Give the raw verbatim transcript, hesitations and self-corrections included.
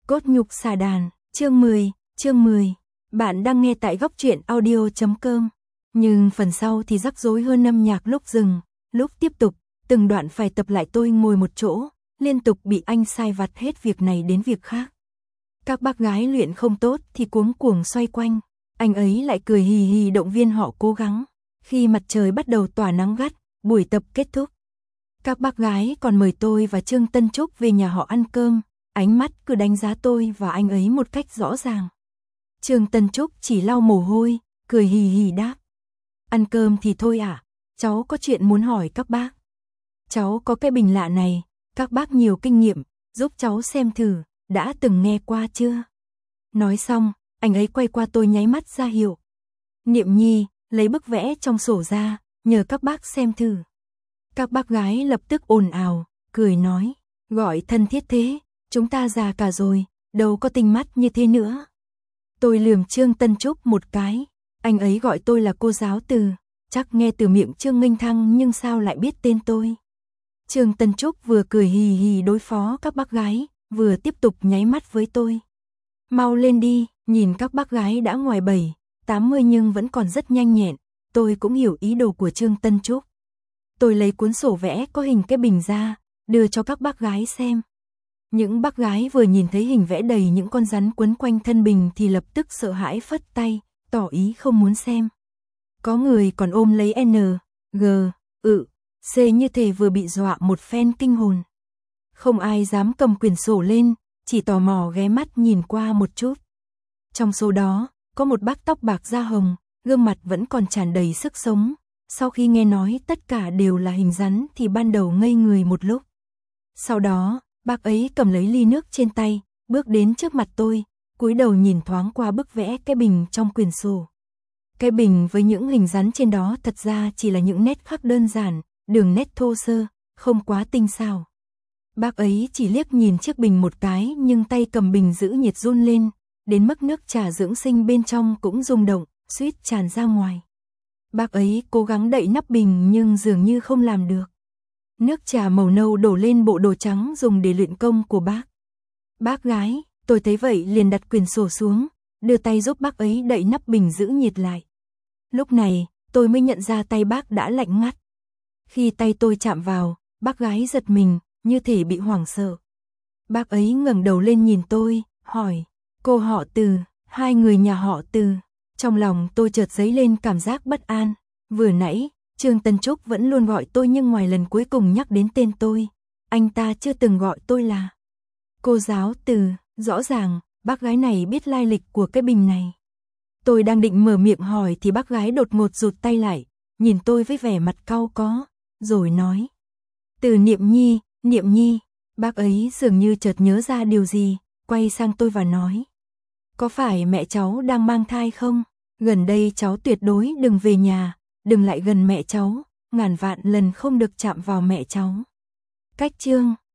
Cốt nhục xà đàn, chương mười, chương mười. Bạn đang nghe tại góc truyện audio chấm com. Nhưng phần sau thì rắc rối hơn âm nhạc lúc dừng, lúc tiếp tục, từng đoạn phải tập lại tôi ngồi một chỗ, liên tục bị anh sai vặt hết việc này đến việc khác. Các bác gái luyện không tốt thì cuống cuồng xoay quanh, anh ấy lại cười hì hì động viên họ cố gắng. Khi mặt trời bắt đầu tỏa nắng gắt, buổi tập kết thúc. Các bác gái còn mời tôi và Trương Tân Trúc về nhà họ ăn cơm, ánh mắt cứ đánh giá tôi và anh ấy một cách rõ ràng. Trương Tân Trúc chỉ lau mồ hôi, cười hì hì đáp. Ăn cơm thì thôi ạ, à, cháu có chuyện muốn hỏi các bác. Cháu có cái bình lạ này, các bác nhiều kinh nghiệm, giúp cháu xem thử, đã từng nghe qua chưa? Nói xong, anh ấy quay qua tôi nháy mắt ra hiệu. Niệm Nhi, lấy bức vẽ trong sổ ra, nhờ các bác xem thử. Các bác gái lập tức ồn ào, cười nói, gọi thân thiết thế, chúng ta già cả rồi, đâu có tinh mắt như thế nữa. Tôi lườm Trương Tân Trúc một cái, anh ấy gọi tôi là cô giáo Từ, chắc nghe từ miệng Trương Nghênh Thăng nhưng sao lại biết tên tôi. Trương Tân Trúc vừa cười hì hì đối phó các bác gái, vừa tiếp tục nháy mắt với tôi. Mau lên đi, nhìn các bác gái đã ngoài bảy, tám mươi nhưng vẫn còn rất nhanh nhẹn, tôi cũng hiểu ý đồ của Trương Tân Trúc. Tôi lấy cuốn sổ vẽ có hình cái bình ra, đưa cho các bác gái xem. Những bác gái vừa nhìn thấy hình vẽ đầy những con rắn quấn quanh thân bình thì lập tức sợ hãi phất tay, tỏ ý không muốn xem. Có người còn ôm lấy N, G, ự, C như thể vừa bị dọa một phen kinh hồn. Không ai dám cầm quyển sổ lên, chỉ tò mò ghé mắt nhìn qua một chút. Trong số đó, có một bác tóc bạc da hồng, gương mặt vẫn còn tràn đầy sức sống. Sau khi nghe nói tất cả đều là hình rắn thì ban đầu ngây người một lúc. Sau đó, bác ấy cầm lấy ly nước trên tay, bước đến trước mặt tôi, cúi đầu nhìn thoáng qua bức vẽ cái bình trong quyển sổ. Cái bình với những hình rắn trên đó thật ra chỉ là những nét khắc đơn giản, đường nét thô sơ, không quá tinh xảo. Bác ấy chỉ liếc nhìn chiếc bình một cái nhưng tay cầm bình giữ nhiệt run lên, đến mức nước trà dưỡng sinh bên trong cũng rung động, suýt tràn ra ngoài. Bác ấy cố gắng đậy nắp bình nhưng dường như không làm được. Nước trà màu nâu đổ lên bộ đồ trắng dùng để luyện công của bác. Bác gái, tôi thấy vậy liền đặt quyển sổ xuống, đưa tay giúp bác ấy đậy nắp bình giữ nhiệt lại. Lúc này, tôi mới nhận ra tay bác đã lạnh ngắt. Khi tay tôi chạm vào, bác gái giật mình, như thể bị hoảng sợ. Bác ấy ngẩng đầu lên nhìn tôi, hỏi, cô họ Từ, hai người nhà họ Từ. Trong lòng tôi chợt dấy lên cảm giác bất an. Vừa nãy, Trương Tân Trúc vẫn luôn gọi tôi nhưng ngoài lần cuối cùng nhắc đến tên tôi, anh ta chưa từng gọi tôi là cô giáo Từ. Rõ ràng, bác gái này biết lai lịch của cái bình này. Tôi đang định mở miệng hỏi thì bác gái đột ngột rụt tay lại, nhìn tôi với vẻ mặt cau có, rồi nói. Từ Niệm Nhi, Niệm Nhi. Bác ấy dường như chợt nhớ ra điều gì, quay sang tôi và nói. Có phải mẹ cháu đang mang thai không? Gần đây cháu tuyệt đối đừng về nhà, đừng lại gần mẹ cháu, ngàn vạn lần không được chạm vào mẹ cháu. Cách chương